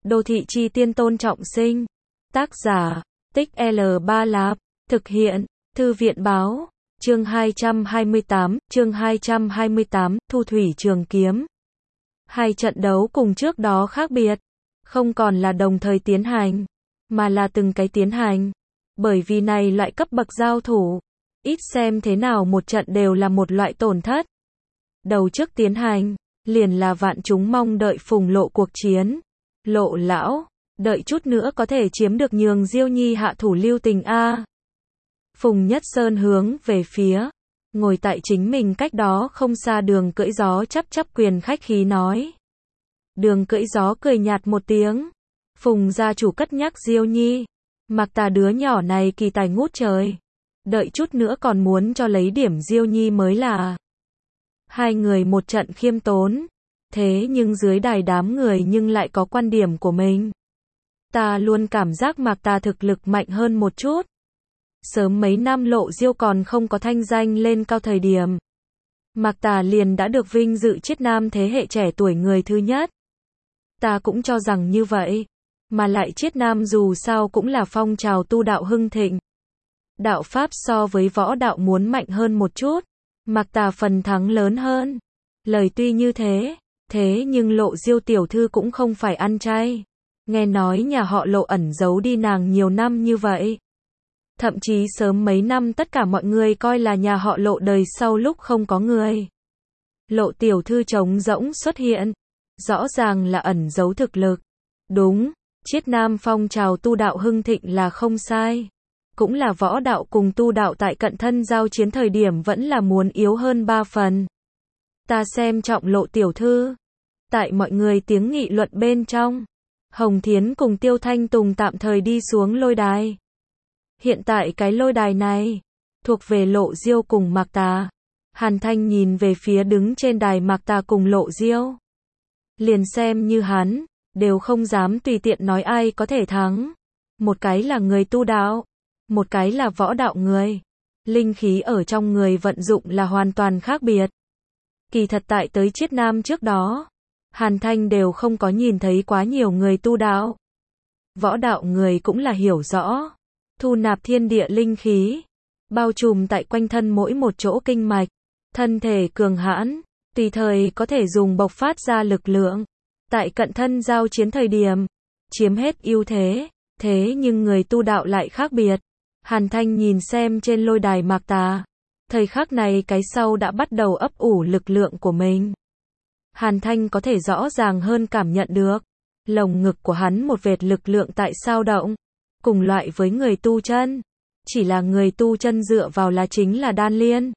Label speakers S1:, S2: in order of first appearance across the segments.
S1: Đô thị chi tiên Tôn Trọng Sinh. Tác giả, Tích L Ba Lạp. Thực hiện, Thư viện báo. Chương 228, Thu Thủy Trường Kiếm. Hai trận đấu cùng trước đó khác biệt, không còn là đồng thời tiến hành, mà là từng cái tiến hành. Bởi vì này loại cấp bậc giao thủ, ít xem thế nào một trận đều là một loại tổn thất. Đầu trước tiến hành, liền là vạn chúng mong đợi Phùng Lộ cuộc chiến. Lộ lão, đợi chút nữa có thể chiếm được nhường Diêu Nhi hạ thủ lưu tình a. Phùng Nhất Sơn hướng về phía ngồi tại chính mình cách đó không xa Đường Cưỡi Gió chắp quyền khách khí nói. Đường Cưỡi Gió cười nhạt một tiếng. Phùng gia chủ cất nhắc Diêu Nhi, mặc ta đứa nhỏ này kỳ tài ngút trời, đợi chút nữa còn muốn cho lấy điểm Diêu Nhi mới là. Hai người một trận khiêm tốn, thế nhưng dưới đài đám người nhưng lại có quan điểm của mình. Ta luôn cảm giác Mạc ta thực lực mạnh hơn một chút. Sớm mấy năm Lộ Diêu còn không có thanh danh lên cao thời điểm, Mạc ta liền đã được vinh dự chiết nam thế hệ trẻ tuổi người thứ nhất. Ta cũng cho rằng như vậy, mà lại chiết nam dù sao cũng là phong trào tu đạo hưng thịnh. Đạo pháp so với võ đạo muốn mạnh hơn một chút, Mạc ta phần thắng lớn hơn. Lời tuy như thế nhưng Lộ Diêu tiểu thư cũng không phải ăn chay. Nghe nói nhà họ Lộ ẩn giấu đi nàng nhiều năm như vậy. Thậm chí sớm mấy năm tất cả mọi người coi là nhà họ Lộ đời sau lúc không có người. Lộ tiểu thư trống rỗng xuất hiện, rõ ràng là ẩn giấu thực lực. Đúng, chiết nam phong trào tu đạo hưng thịnh là không sai. Cũng là võ đạo cùng tu đạo tại cận thân giao chiến thời điểm vẫn là muốn yếu hơn 3 phần. Ta xem trọng Lộ tiểu thư. Tại mọi người tiếng nghị luận bên trong, Hồng Thiến cùng Tiêu Thanh Tùng tạm thời đi xuống lôi đài. Hiện tại cái lôi đài này thuộc về Lộ Diêu cùng Mạc Tà. Hàn Thanh nhìn về phía đứng trên đài Mạc Tà cùng Lộ Diêu. Liền xem như hắn, đều không dám tùy tiện nói ai có thể thắng. Một cái là người tu đạo, một cái là võ đạo người. Linh khí ở trong người vận dụng là hoàn toàn khác biệt. Kỳ thật tại tới chiết nam trước đó, Hàn Thanh đều không có nhìn thấy quá nhiều người tu đạo. Võ đạo người cũng là hiểu rõ, thu nạp thiên địa linh khí, bao trùm tại quanh thân mỗi một chỗ kinh mạch, thân thể cường hãn, tùy thời có thể dùng bộc phát ra lực lượng. Tại cận thân giao chiến thời điểm, chiếm hết ưu thế, thế nhưng người tu đạo lại khác biệt. Hàn Thanh nhìn xem trên lôi đài Mạc Tà, thời khắc này cái sau đã bắt đầu ấp ủ lực lượng của mình. Hàn Thanh có thể rõ ràng hơn cảm nhận được, lồng ngực của hắn một vệt lực lượng tại sao động, cùng loại với người tu chân. Chỉ là người tu chân dựa vào là chính là đan liên.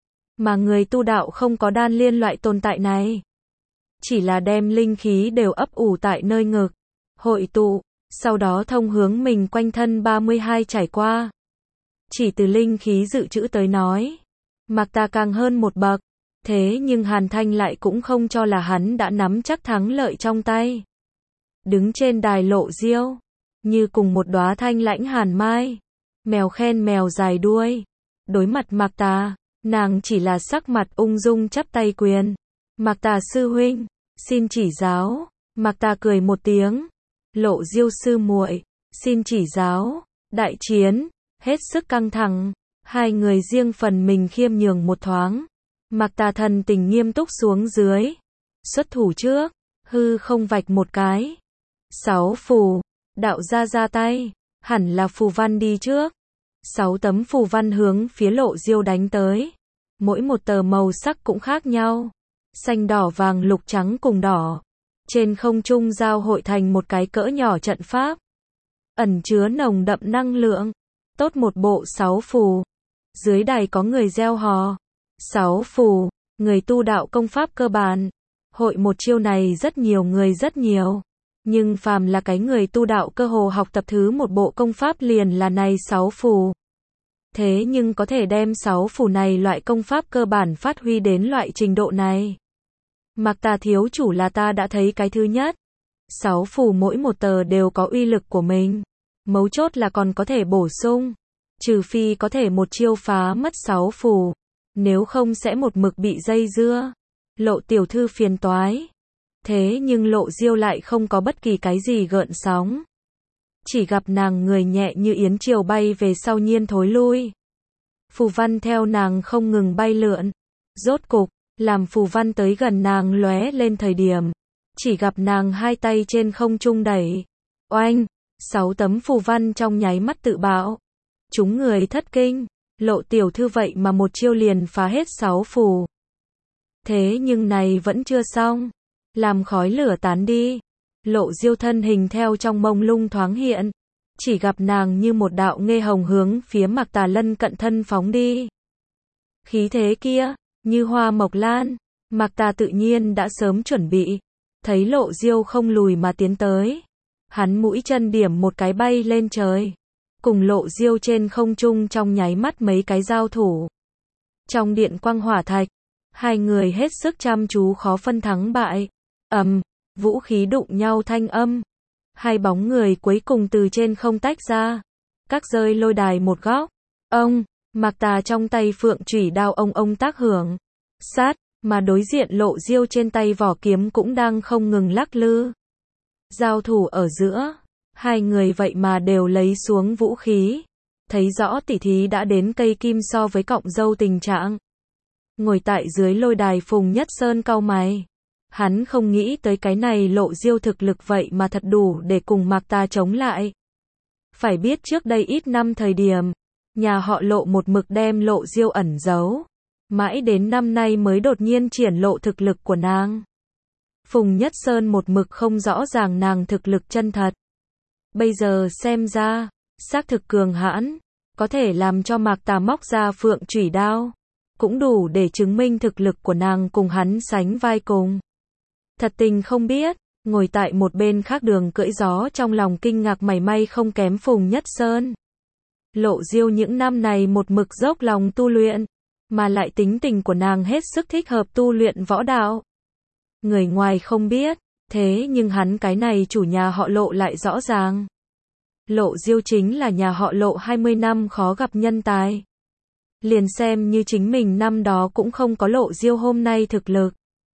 S1: Mà người tu đạo không có đan liên loại tồn tại này. Chỉ là đem linh khí đều ấp ủ tại nơi ngực, hội tụ, sau đó thông hướng mình quanh thân 32 trải qua. Chỉ từ linh khí dự trữ tới nói, Mạc Tà càng hơn một bậc. Thế nhưng Hàn Thanh lại cũng không cho là hắn đã nắm chắc thắng lợi trong tay. Đứng trên đài Lộ Diêu, như cùng một đóa thanh lãnh hàn mai, mèo khen mèo dài đuôi. Đối mặt Mạc Tà, nàng chỉ là sắc mặt ung dung chắp tay quyền. Mạc Tà sư huynh, xin chỉ giáo. Mạc Tà cười một tiếng. Lộ Diêu sư muội, xin chỉ giáo. Đại chiến hết sức căng thẳng, hai người riêng phần mình khiêm nhường một thoáng. Mạc Tà thần tình nghiêm túc xuống dưới, xuất thủ trước, hư không vạch một cái. 6 phù, đạo ra tay, hẳn là phù văn đi trước. 6 tấm phù văn hướng phía Lộ Diêu đánh tới. Mỗi một tờ màu sắc cũng khác nhau, xanh đỏ vàng lục trắng cùng đỏ. Trên không trung giao hội thành một cái cỡ nhỏ trận pháp, ẩn chứa nồng đậm năng lượng. Tốt một bộ 6 phù. Dưới đài có người reo hò. 6 phù, người tu đạo công pháp cơ bản. Hội một chiêu này rất nhiều người rất nhiều. Nhưng phàm là cái người tu đạo cơ hồ học tập thứ một bộ công pháp liền là này 6 phù. Thế nhưng có thể đem 6 phù này loại công pháp cơ bản phát huy đến loại trình độ này. Mạc Tà thiếu chủ là ta đã thấy cái thứ nhất. 6 phù mỗi một tờ đều có uy lực của mình. Mấu chốt là còn có thể bổ sung. Trừ phi có thể một chiêu phá mất 6 phù. Nếu không sẽ một mực bị dây dưa. Lộ tiểu thư phiền toái. Thế nhưng Lộ Diêu lại không có bất kỳ cái gì gợn sóng. Chỉ gặp nàng người nhẹ như yến chiều bay về sau nhiên thối lui. Phù văn theo nàng không ngừng bay lượn. Rốt cục, làm phù văn tới gần nàng lóe lên thời điểm. Chỉ gặp nàng hai tay trên không trung đẩy. Oanh, 6 tấm phù văn trong nháy mắt tự bạo. Chúng người thất kinh, Lộ tiểu thư vậy mà một chiêu liền phá hết 6 phù. Thế nhưng này vẫn chưa xong. Làm khói lửa tán đi. Lộ Diêu thân hình theo trong mông lung thoáng hiện. Chỉ gặp nàng như một đạo nghê hồng hướng phía Mạc Tà lân cận thân phóng đi. Khí thế kia, như hoa mộc lan. Mạc Tà tự nhiên đã sớm chuẩn bị. Thấy Lộ Diêu không lùi mà tiến tới. Hắn mũi chân điểm một cái bay lên trời. Cùng Lộ Diêu trên không trung trong nháy mắt mấy cái giao thủ. Trong điện quang hỏa thạch, hai người hết sức chăm chú khó phân thắng bại. Vũ khí đụng nhau thanh âm. Hai bóng người cuối cùng từ trên không tách ra. Các rơi lôi đài một góc. Mạc Tà trong tay phượng chủy đao ông tác hưởng. Sát, mà đối diện Lộ Diêu trên tay vỏ kiếm cũng đang không ngừng lắc lư. Giao thủ ở giữa. Hai người vậy mà đều lấy xuống vũ khí. Thấy rõ tỉ thí đã đến cây kim so với cọng dâu tình trạng. Ngồi tại dưới lôi đài Phùng Nhất Sơn cau mày. Hắn không nghĩ tới cái này Lộ Diêu thực lực vậy mà thật đủ để cùng Mạc Tà chống lại. Phải biết trước đây ít năm thời điểm, nhà họ Lộ một mực đem Lộ Diêu ẩn giấu. Mãi đến năm nay mới đột nhiên triển lộ thực lực của nàng. Phùng Nhất Sơn một mực không rõ ràng nàng thực lực chân thật. Bây giờ xem ra, xác thực cường hãn, có thể làm cho Mạc Tà móc ra phượng chủy đao. Cũng đủ để chứng minh thực lực của nàng cùng hắn sánh vai cùng. Thật tình không biết, ngồi tại một bên khác Đường Cưỡi Gió trong lòng kinh ngạc mảy may không kém Phùng Nhất Sơn. Lộ Diêu những năm này một mực dốc lòng tu luyện, mà lại tính tình của nàng hết sức thích hợp tu luyện võ đạo. Người ngoài không biết, thế nhưng hắn cái này chủ nhà họ Lộ lại rõ ràng. Lộ Diêu chính là nhà họ Lộ 20 năm khó gặp nhân tài. Liền xem như chính mình năm đó cũng không có Lộ Diêu hôm nay thực lực.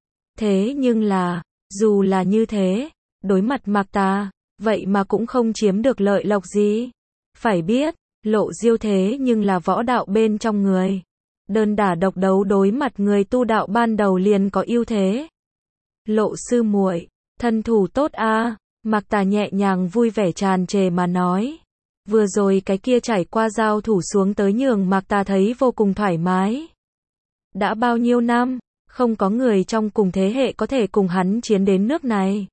S1: Thế nhưng là, dù là như thế, đối mặt Mạc Tà, vậy mà cũng không chiếm được lợi lộc gì. Phải biết, Lộ Diêu thế nhưng là võ đạo bên trong người. Đơn đả độc đấu đối mặt người tu đạo ban đầu liền có ưu thế. Lộ sư muội, thân thủ tốt a. Mạc Tà nhẹ nhàng vui vẻ tràn trề mà nói. Vừa rồi cái kia trải qua giao thủ xuống tới nhường Mạc Tà thấy vô cùng thoải mái. Đã bao nhiêu năm, không có người trong cùng thế hệ có thể cùng hắn chiến đến nước này.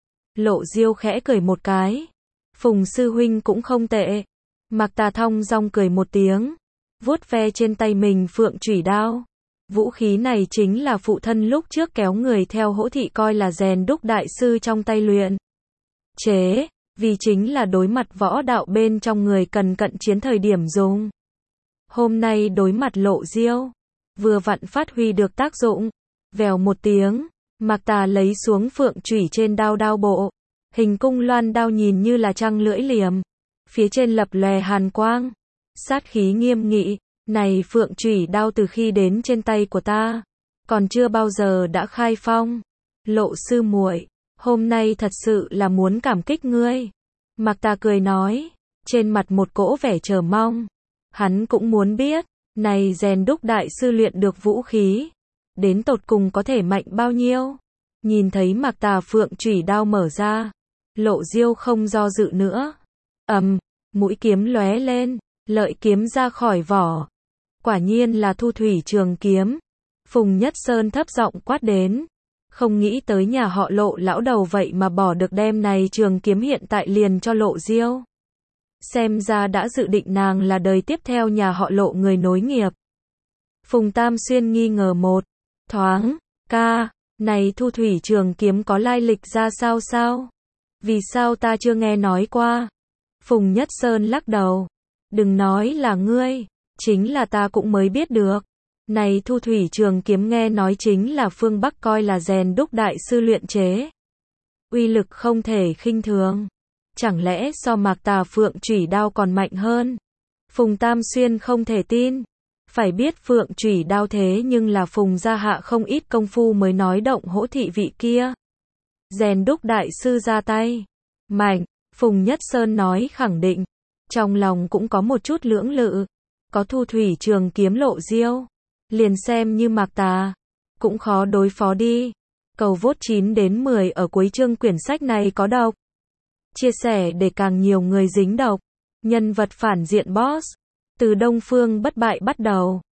S1: Lộ Diêu khẽ cười một cái. Phùng sư huynh cũng không tệ. Mạc Tà thong dong cười một tiếng, vuốt ve trên tay mình phượng chủy đao. Vũ khí này chính là phụ thân lúc trước kéo người theo Hỗ Thị coi là rèn đúc đại sư trong tay luyện chế, vì chính là đối mặt võ đạo bên trong người cần cận chiến thời điểm dùng. Hôm nay đối mặt Lộ Diêu, vừa vặn phát huy được tác dụng. Vèo một tiếng, Mạc Tà lấy xuống phượng chủy trên đao bộ. Hình cung loan đao nhìn như là trăng lưỡi liềm. Phía trên lập lòe hàn quang. Sát khí nghiêm nghị. Này phượng chủy đao từ khi đến trên tay của ta, còn chưa bao giờ đã khai phong. Lộ sư muội, hôm nay thật sự là muốn cảm kích ngươi. Mạc Tà cười nói, trên mặt một cỗ vẻ chờ mong. Hắn cũng muốn biết, này rèn đúc đại sư luyện được vũ khí, đến tột cùng có thể mạnh bao nhiêu. Nhìn thấy Mạc Tà phượng chủy đao mở ra, Lộ Diêu không do dự nữa. Mũi kiếm lóe lên, lợi kiếm ra khỏi vỏ. Quả nhiên là Thu Thủy Trường Kiếm. Phùng Nhất Sơn thấp giọng quát đến. Không nghĩ tới nhà họ Lộ lão đầu vậy mà bỏ được đem này trường kiếm hiện tại liền cho Lộ Diêu. Xem ra đã dự định nàng là đời tiếp theo nhà họ Lộ người nối nghiệp. Phùng Tam Xuyên nghi ngờ một thoáng, ca, này Thu Thủy Trường Kiếm có lai lịch ra sao? Vì sao ta chưa nghe nói qua? Phùng Nhất Sơn lắc đầu. Đừng nói là ngươi, chính là ta cũng mới biết được. Này Thu Thủy Trường Kiếm nghe nói chính là phương Bắc coi là rèn đúc đại sư luyện chế. Uy lực không thể khinh thường. Chẳng lẽ so Mạc Tà phượng chủy đao còn mạnh hơn? Phùng Tam Xuyên không thể tin. Phải biết phượng chủy đao thế nhưng là Phùng gia hạ không ít công phu mới nói động Hỗ Thị vị kia. Rèn đúc đại sư ra tay. Mạnh, Phùng Nhất Sơn nói khẳng định. Trong lòng cũng có một chút lưỡng lự. Có Thu Thủy Trường Kiếm lộ diêu. Liền xem như Mạc Tà. Cũng khó đối phó đi. Cầu vote 9 đến 10 ở cuối chương quyển sách này có độc. Chia sẻ để càng nhiều người dính độc. Nhân vật phản diện boss. Từ Đông Phương bất bại bắt đầu.